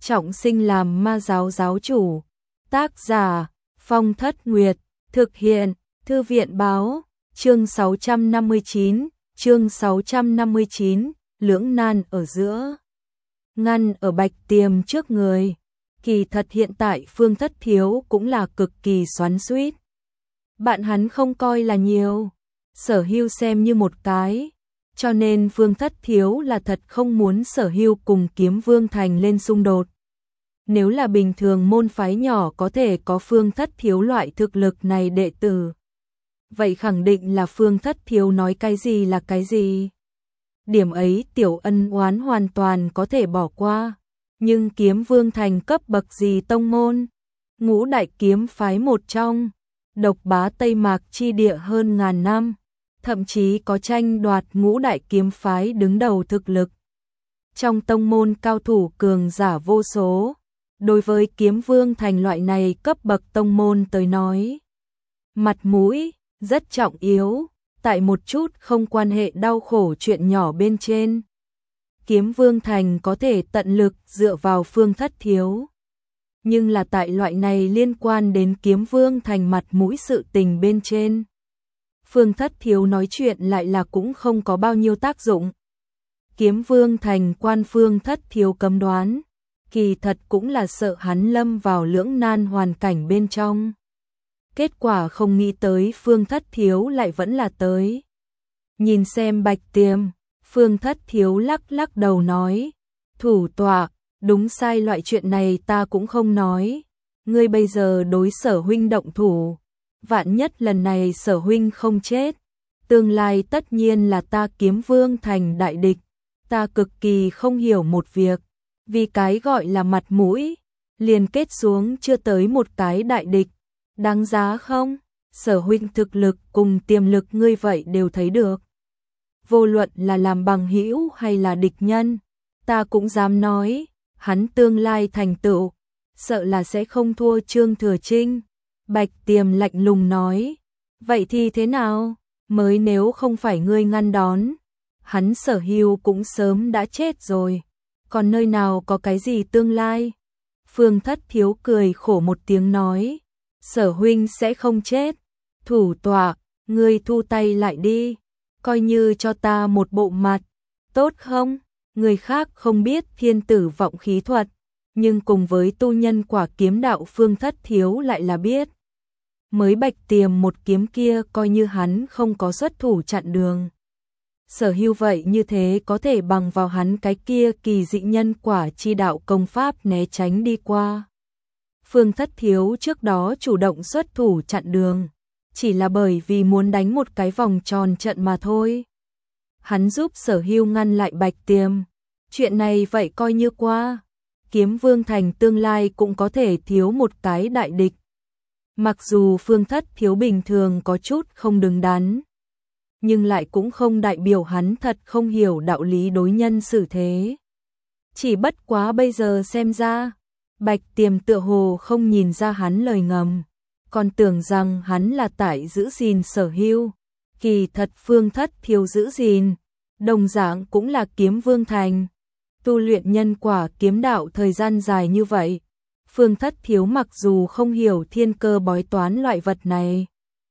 trọng sinh làm ma giáo giáo chủ. Tác giả Phong Thất Nguyệt, thực hiện Thư viện báo, chương 659, lưỡng nan ở giữa. Ngăn ở Bạch Tiềm trước người. Kỳ thật hiện tại Phương Thất Thiếu cũng là cực kỳ xoắn xuýt. Bạn hắn không coi là nhiều, Sở Hưu xem như một cái, cho nên Phương Thất Thiếu là thật không muốn Sở Hưu cùng Kiếm Vương Thành lên xung đột. Nếu là bình thường môn phái nhỏ có thể có Phương Thất Thiếu loại thực lực này đệ tử, vậy khẳng định là Phương Thất Thiếu nói cái gì là cái gì. Điểm ấy Tiểu Ân oán hoàn toàn có thể bỏ qua, nhưng Kiếm Vương Thành cấp bậc gì tông môn, ngũ đại kiếm phái một trong, độc bá Tây Mạc chi địa hơn ngàn năm, thậm chí có tranh đoạt ngũ đại kiếm phái đứng đầu thực lực. Trong tông môn cao thủ cường giả vô số, đối với Kiếm Vương Thành loại này cấp bậc tông môn tới nói, mặt mũi rất trọng yếu, tại một chút không quan hệ đau khổ chuyện nhỏ bên trên. Kiếm Vương Thành có thể tận lực dựa vào Phương Thất Thiếu, nhưng là tại loại này liên quan đến Kiếm Vương Thành mặt mũi sự tình bên trên, Phương Thất Thiếu nói chuyện lại là cũng không có bao nhiêu tác dụng. Kiếm Vương Thành quan Phương Thất Thiếu cấm đoán, kỳ thật cũng là sợ hắn lâm vào lưỡng nan hoàn cảnh bên trong. Kết quả không nghĩ tới Phương Thất Thiếu lại vẫn là tới. Nhìn xem Bạch Tiềm, Phương Thất Thiếu lắc lắc đầu nói, thủ tọa, đúng sai loại chuyện này ta cũng không nói. Ngươi bây giờ đối Sở huynh động thủ, vạn nhất lần này Sở huynh không chết, tương lai tất nhiên là ta Kiếm Vương Thành đại địch. Ta cực kỳ không hiểu một việc, vì cái gọi là mặt mũi, liền kết xuống chưa tới một cái đại địch, đáng giá không? Sở huynh thực lực cùng tiềm lực ngươi vậy đều thấy được. Vô luận là làm bằng hữu hay là địch nhân, ta cũng dám nói, hắn tương lai thành tựu, sợ là sẽ không thua Trương Thừa Trinh. Bạch Tiềm lạnh lùng nói, vậy thì thế nào? Mới nếu không phải ngươi ngăn đón, hắn Sở Hưu cũng sớm đã chết rồi, còn nơi nào có cái gì tương lai. Phương Thất Thiếu cười khổ một tiếng nói, Sở huynh sẽ không chết. Thủ tọa, ngươi thu tay lại đi, coi như cho ta một bộ mặt, tốt không? Người khác không biết thiên tử vọng khí thuật, nhưng cùng với tu nhân quả kiếm đạo Phương Thất Thiếu lại là biết. Mới Bạch Tiềm một kiếm kia coi như hắn không có xuất thủ chặn đường. Sở Hưu vậy như thế có thể bằng vào hắn cái kia kỳ dị nhân quả chi đạo công pháp né tránh đi qua. Phương Thất Thiếu trước đó chủ động xuất thủ chặn đường, chỉ là bởi vì muốn đánh một cái vòng tròn trận mà thôi. Hắn giúp Sở Hưu ngăn lại Bạch Tiềm, chuyện này vậy coi như qua. Kiếm Vương Thành tương lai cũng có thể thiếu một cái đại địch. Mặc dù Phương Thất Thiếu bình thường có chút không đứng đắn, nhưng lại cũng không đại biểu hắn thật không hiểu đạo lý đối nhân xử thế. Chỉ bất quá bây giờ xem ra, Bạch Tiềm tựa hồ không nhìn ra hắn lời ngầm, còn tưởng rằng hắn là tại giữ gìn Sở Hưu. Kỳ thật Phương Thất Thiếu giữ gìn, đồng dạng cũng là Kiếm Vương Thành. Tu luyện nhân quả kiếm đạo thời gian dài như vậy, Phương Thất Thiếu mặc dù không hiểu thiên cơ bói toán loại vật này,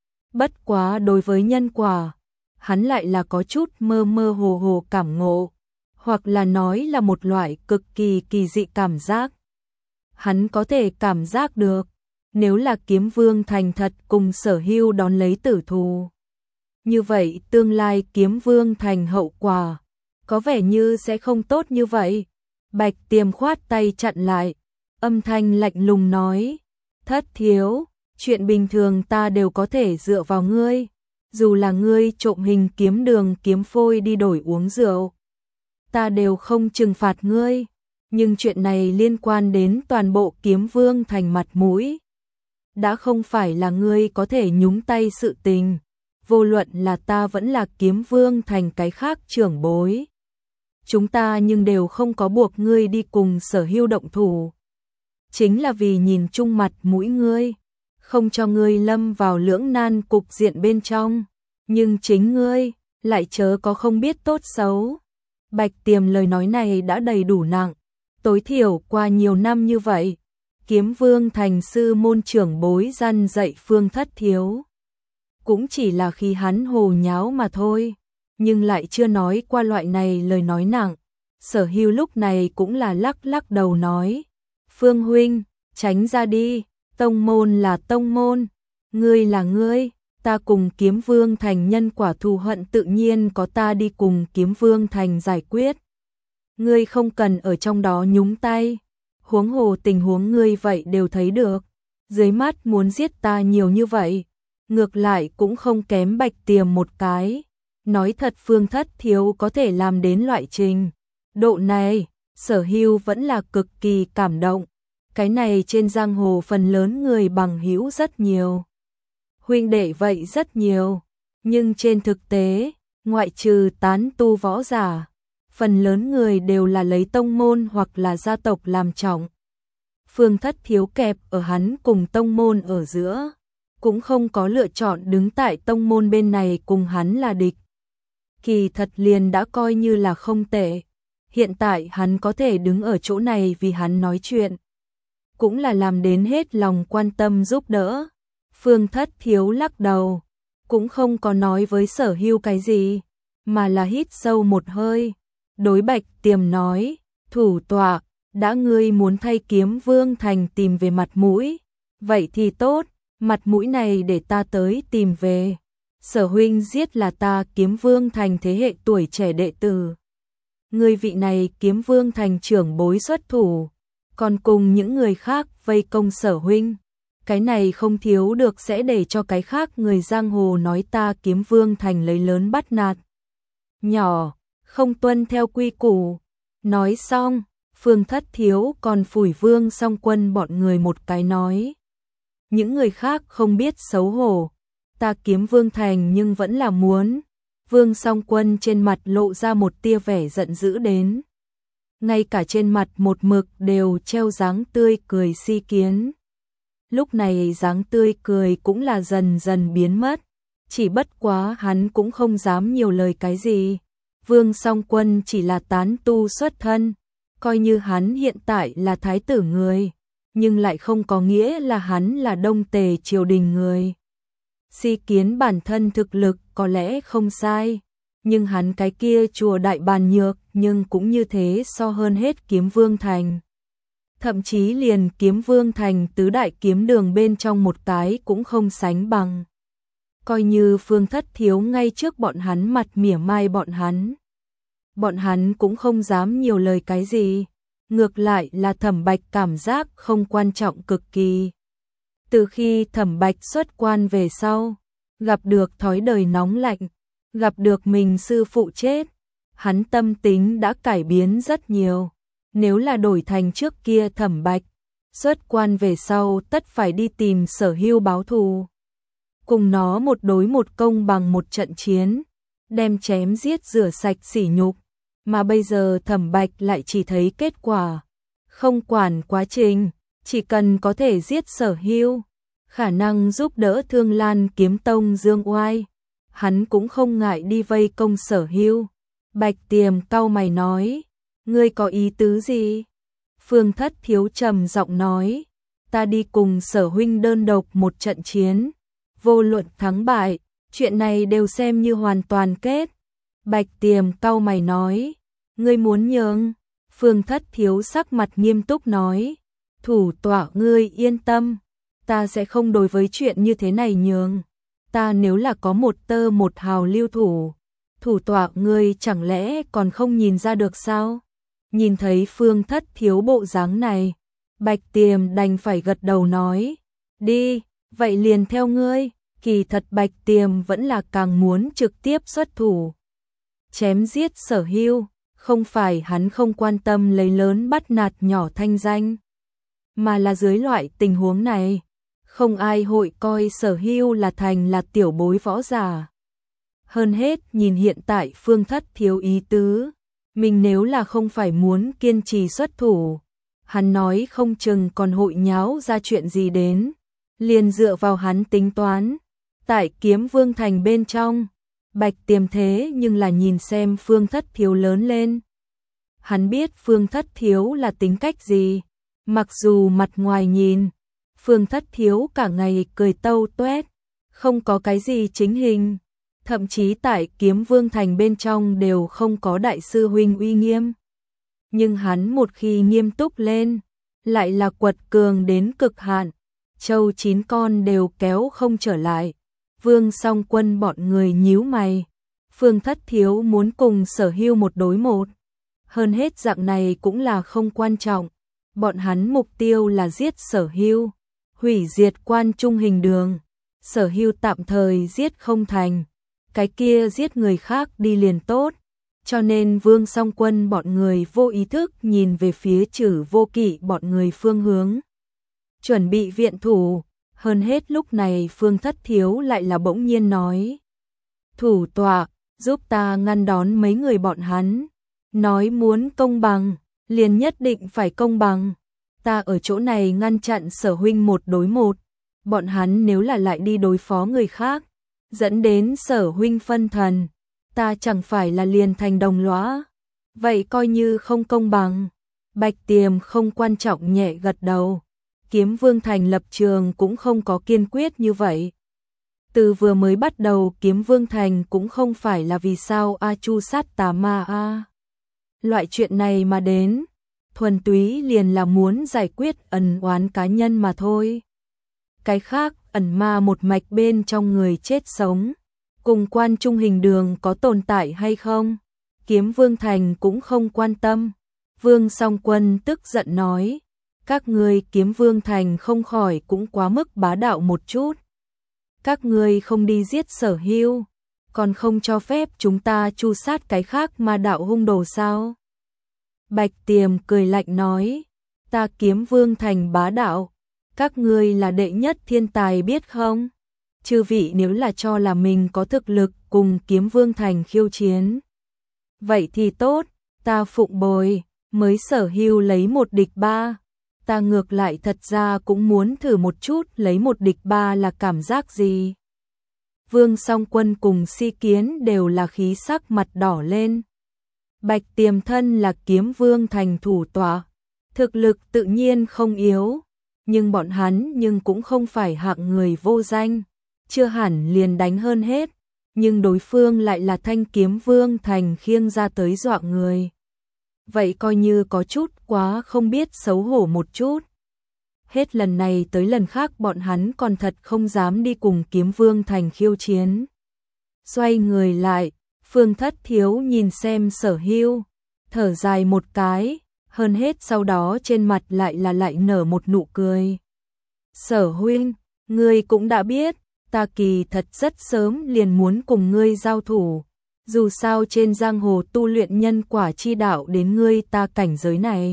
bất quá đối với nhân quả, hắn lại là có chút mơ mơ hồ hồ cảm ngộ, hoặc là nói là một loại cực kỳ kỳ dị cảm giác. Hắn có thể cảm giác được, nếu là Kiếm Vương Thành thật cùng Sở Hưu đón lấy tử thù, như vậy tương lai Kiếm Vương Thành hậu quả có vẻ như sẽ không tốt như vậy. Bạch Tiềm khoát tay chặn lại, âm thanh lạnh lùng nói, Thất Thiếu, chuyện bình thường ta đều có thể dựa vào ngươi, dù là ngươi trộm hình kiếm đường kiếm phôi đi đổi uống rượu, ta đều không trừng phạt ngươi, nhưng chuyện này liên quan đến toàn bộ Kiếm Vương Thành mặt mũi, đã không phải là ngươi có thể nhúng tay sự tình, vô luận là ta vẫn là Kiếm Vương Thành cái khác trưởng bối. Chúng ta nhưng đều không có buộc ngươi đi cùng Sở Hưu động thủ, chính là vì nhìn chung mặt mũi ngươi, không cho ngươi lâm vào lưỡng nan cục diện bên trong, nhưng chính ngươi lại chớ có không biết tốt xấu. Bạch Tiềm lời nói này đã đầy đủ nặng, Tối thiểu qua nhiều năm như vậy, Kiếm Vương thành sư môn trưởng bối răn dạy Phương Thất Thiếu. Cũng chỉ là khi hắn hồ nháo mà thôi, nhưng lại chưa nói qua loại này lời nói nặng. Sở Hưu lúc này cũng là lắc lắc đầu nói, Phương huynh, tránh ra đi, tông môn là tông môn, ngươi là ngươi, ta cùng Kiếm Vương thành nhân quả thù hận tự nhiên có ta đi cùng Kiếm Vương thành giải quyết. Ngươi không cần ở trong đó nhúng tay, huống hồ tình huống ngươi vậy đều thấy được, dưới mắt muốn giết ta nhiều như vậy, ngược lại cũng không kém Bạch Tiềm một cái. Nói thật Phương Thất Thiếu có thể làm đến loại trình độ này, Sở Hưu vẫn là cực kỳ cảm động. Cái này trên giang hồ phần lớn người bằng hữu rất nhiều, huynh đệ vậy rất nhiều, nhưng trên thực tế, ngoại trừ tán tu võ giả, phần lớn người đều là lấy tông môn hoặc là gia tộc làm trọng. Phương Thất Thiếu kẹp ở hắn cùng tông môn ở giữa, cũng không có lựa chọn đứng tại tông môn bên này cùng hắn là địch. Kỳ thật liền đã coi như là không tệ. Hiện tại hắn có thể đứng ở chỗ này vì hắn nói chuyện, cũng là làm đến hết lòng quan tâm giúp đỡ. Phương Thất Thiếu lắc đầu, cũng không có nói với Sở Hưu cái gì, mà là hít sâu một hơi. Đối Bạch Tiềm nói, thủ tọa, đã ngươi muốn thay Kiếm Vương thành tìm về mặt mũi, vậy thì tốt, mặt mũi này để ta tới tìm về. Sở huynh giết là ta Kiếm Vương thành thế hệ tuổi trẻ đệ tử. Người vị này Kiếm Vương thành trưởng bối xuất thủ, còn cùng những người khác vây công Sở huynh. Cái này không thiếu được sẽ để cho cái khác người giang hồ nói ta Kiếm Vương thành lấy lớn bắt nạt nhỏ, không tuân theo quy củ. Nói xong, Phương Thất Thiếu còn phủi Vương Song Quân bọn người một cái nói. Những người khác không biết xấu hổ, ta Kiếm Vương thành nhưng vẫn là muốn. Vương Song Quân trên mặt lộ ra một tia vẻ giận dữ đến. Ngay cả trên mặt một mực đều treo dáng tươi cười si kiến. Lúc này dáng tươi cười cũng là dần dần biến mất, chỉ bất quá hắn cũng không dám nhiều lời cái gì. Vương Song Quân chỉ là tán tu xuất thân, coi như hắn hiện tại là thái tử người, nhưng lại không có nghĩa là hắn là Đông Tề triều đình người. Si kiến bản thân thực lực có lẽ không sai, nhưng hắn cái kia chùa Đại Bàn Nhược nhưng cũng như thế so hơn hết Kiếm Vương thành. Thậm chí liền Kiếm Vương thành tứ đại kiếm đường bên trong một cái cũng không sánh bằng. Coi như Phương Thất Thiếu ngay trước bọn hắn mặt mỉa mai bọn hắn cũng không dám nhiều lời cái gì. Ngược lại là Thẩm Bạch cảm giác không quan trọng cực kỳ. Từ khi Thẩm Bạch xuất quan về sau, gặp được thói đời nóng lạnh, gặp được mình sư phụ chết, hắn tâm tính đã cải biến rất nhiều. Nếu là đổi thành trước kia Thẩm Bạch, xuất quan về sau tất phải đi tìm Sở Hưu báo thù. Cùng nó một đối một công bằng một trận chiến, đem chém giết rửa sạch sỉ nhục. Mà bây giờ Thẩm Bạch lại chỉ thấy kết quả, không quản quá trình, chỉ cần có thể giết Sở Hưu, khả năng giúp đỡ Thương Lan Kiếm Tông dương oai, hắn cũng không ngại đi vây công Sở Hưu. Bạch Tiềm cau mày nói, ngươi có ý tứ gì? Phương Thất Thiếu trầm giọng nói, ta đi cùng Sở huynh đơn độc một trận chiến, vô luận thắng bại, chuyện này đều xem như hoàn toàn kết. Bạch Tiềm cau mày nói, ngươi muốn nhường? Phương Thất Thiếu sắc mặt nghiêm túc nói, thủ tọa ngươi yên tâm, ta sẽ không đối với chuyện như thế này nhường. Ta nếu là có một tơ một hào lưu thủ, thủ tọa ngươi chẳng lẽ còn không nhìn ra được sao? Nhìn thấy Phương Thất Thiếu bộ dáng này, Bạch Tiềm đành phải gật đầu nói, đi, vậy liền theo ngươi. Kỳ thật Bạch Tiềm vẫn là càng muốn trực tiếp xuất thủ, chém giết Sở Hưu. Không phải hắn không quan tâm lấy lớn bắt nạt nhỏ thanh danh, mà là dưới loại tình huống này, không ai hội coi Sở Hưu là tiểu bối võ giả. Hơn hết nhìn hiện tại Phương Thất Thiếu ý tứ, mình nếu là không phải muốn kiên trì xuất thủ, hắn nói không chừng còn hội nháo ra chuyện gì đến, liền dựa vào hắn tính toán. Tại Kiếm Vương thành bên trong, Bạch Tiềm thế nhưng là nhìn xem Phương Thất Thiếu lớn lên. Hắn biết Phương Thất Thiếu là tính cách gì, mặc dù mặt ngoài nhìn, Phương Thất Thiếu cả ngày cười tâu tuét, không có cái gì chính hình, thậm chí tại Kiếm Vương Thành bên trong đều không có đại sư huynh uy nghiêm. Nhưng hắn một khi nghiêm túc lên, lại là quật cường đến cực hạn, trâu 9 con đều kéo không trở lại. Vương Song Quân bọn người nhíu mày, Phương Thất Thiếu muốn cùng Sở Hưu một đối một. Hơn hết dạng này cũng là không quan trọng, bọn hắn mục tiêu là giết Sở Hưu, hủy diệt Quan Trung Hình Đường. Sở Hưu tạm thời giết không thành, cái kia giết người khác đi liền tốt. Cho nên Vương Song Quân bọn người vô ý thức nhìn về phía Trử Vô Kỵ bọn người phương hướng, chuẩn bị viện thủ. Hơn hết lúc này Phương Thất Thiếu lại là bỗng nhiên nói: thủ tọa, giúp ta ngăn đón mấy người bọn hắn. Nói muốn công bằng, liền nhất định phải công bằng. Ta ở chỗ này ngăn chặn Sở huynh một đối một, bọn hắn nếu là lại đi đối phó người khác, dẫn đến Sở huynh phân thần, ta chẳng phải là liền thành đồng lõa. Vậy coi như không công bằng. Bạch Tiềm không quan trọng nhẹ gật đầu. Kiếm Vương Thành lập trường cũng không có kiên quyết như vậy. Từ vừa mới bắt đầu Kiếm Vương Thành cũng không phải là vì sao A Chu sát tà ma a. Loại chuyện này mà đến, thuần túy liền là muốn giải quyết ẩn oán cá nhân mà thôi. Cái khác, ẩn ma một mạch bên trong người chết sống, cùng Quan Trung Hình Đường có tồn tại hay không, Kiếm Vương Thành cũng không quan tâm. Vương Song Quân tức giận nói: các ngươi Kiếm Vương Thành không khỏi cũng quá mức bá đạo một chút. Các ngươi không đi giết Sở Hưu, còn không cho phép chúng ta tru sát cái khác ma đạo hung đồ sao? Bạch Tiềm cười lạnh nói: ta Kiếm Vương Thành bá đạo, các ngươi là đệ nhất thiên tài biết không? Chư vị nếu là cho là mình có thực lực cùng Kiếm Vương Thành khiêu chiến, vậy thì tốt, ta phụng bồi. Mới Sở Hưu lấy 1 địch 3, ta ngược lại thật ra cũng muốn thử một chút lấy 1 địch 3 là cảm giác gì. Vương Song Quân cùng Si Kiến đều là khí sắc mặt đỏ lên. Bạch Tiềm thân là Kiếm Vương Thành thủ tọa, thực lực tự nhiên không yếu, nhưng bọn hắn nhưng cũng không phải hạng người vô danh, chưa hẳn liền đánh hơn hết, nhưng đối phương lại là Thanh Kiếm Vương Thành khiêng ra tới dọa người. Vậy coi như có chút quá không biết xấu hổ một chút. Hết lần này tới lần khác bọn hắn còn thật không dám đi cùng Kiếm Vương Thành khiêu chiến. Xoay người lại, Phương Thất Thiếu nhìn xem Sở Hưu, thở dài một cái, hơn hết sau đó trên mặt lại nở một nụ cười. Sở huynh, ngươi cũng đã biết, ta kỳ thật rất sớm liền muốn cùng ngươi giao thủ. Dù sao trên giang hồ tu luyện nhân quả chi đạo đến ngươi ta cảnh giới này,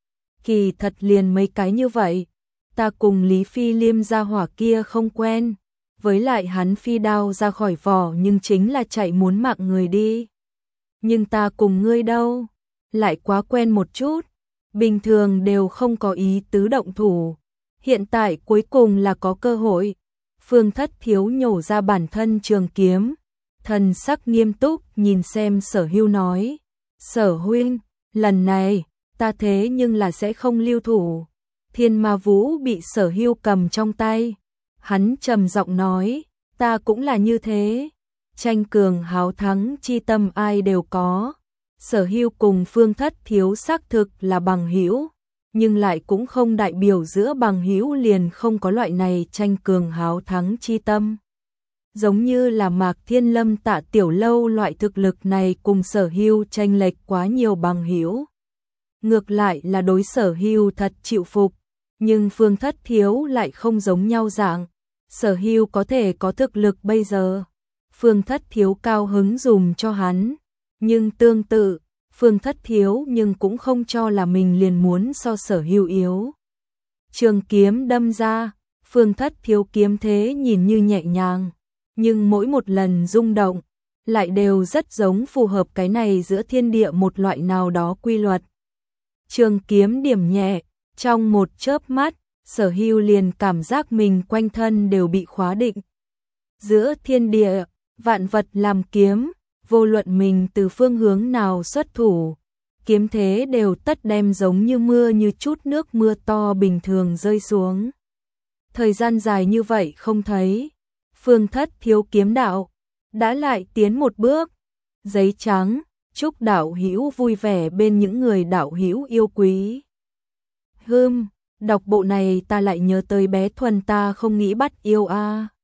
kỳ thật liền mấy cái như vậy. Ta cùng Lý Phi Liêm gia hỏa kia không quen, với lại hắn phi đao ra khỏi vỏ nhưng chính là chạy muốn mạng người đi. Nhưng ta cùng ngươi đâu, lại quá quen một chút, bình thường đều không có ý tứ động thủ. Hiện tại cuối cùng là có cơ hội. Phương Thất Thiếu nhổ ra bản thân trường kiếm, thần sắc nghiêm túc nhìn xem Sở Hưu nói: Sở huynh, lần này ta thế nhưng là sẽ không lưu thủ. Thiên Ma Vũ bị Sở Hưu cầm trong tay, hắn trầm giọng nói: ta cũng là như thế, tranh cường háo thắng chi tâm ai đều có. Sở Hưu cùng Phương Thất Thiếu xác thực là bằng hữu, nhưng lại cũng không đại biểu giữa bằng hữu liền không có loại này tranh cường háo thắng chi tâm. Giống như là Mạc Thiên Lâm Tạ Tiểu Lâu loại thực lực này cùng Sở Hưu chênh lệch quá nhiều bằng hữu, ngược lại là đối Sở Hưu thật chịu phục. Nhưng Phương Thất Thiếu lại không giống nhau dạng. Sở Hưu có thể có thực lực bây giờ, Phương Thất Thiếu cao hứng dùm cho hắn, nhưng tương tự, Phương Thất Thiếu nhưng cũng không cho là mình liền muốn so Sở Hưu yếu. Trường kiếm đâm ra, Phương Thất Thiếu kiếm thế nhìn như nhẹ nhàng, nhưng mỗi một lần rung động lại đều rất giống phù hợp cái này giữa thiên địa một loại nào đó quy luật. Trường kiếm điểm nhẹ, trong một chớp mắt, Sở Hưu liền cảm giác mình quanh thân đều bị khóa định. Giữa thiên địa, vạn vật làm kiếm, vô luận mình từ phương hướng nào xuất thủ, kiếm thế đều tất đem giống như mưa như chút nước mưa to bình thường rơi xuống. Thời gian dài như vậy không thấy, Phương Thất thiếu kiếm đạo đã lại tiến một bước. Giấy trắng, chúc đạo hữu vui vẻ bên những người đạo hữu yêu quý. Đọc bộ này ta lại nhớ tới bé Thuần ta không nghĩ bắt yêu a.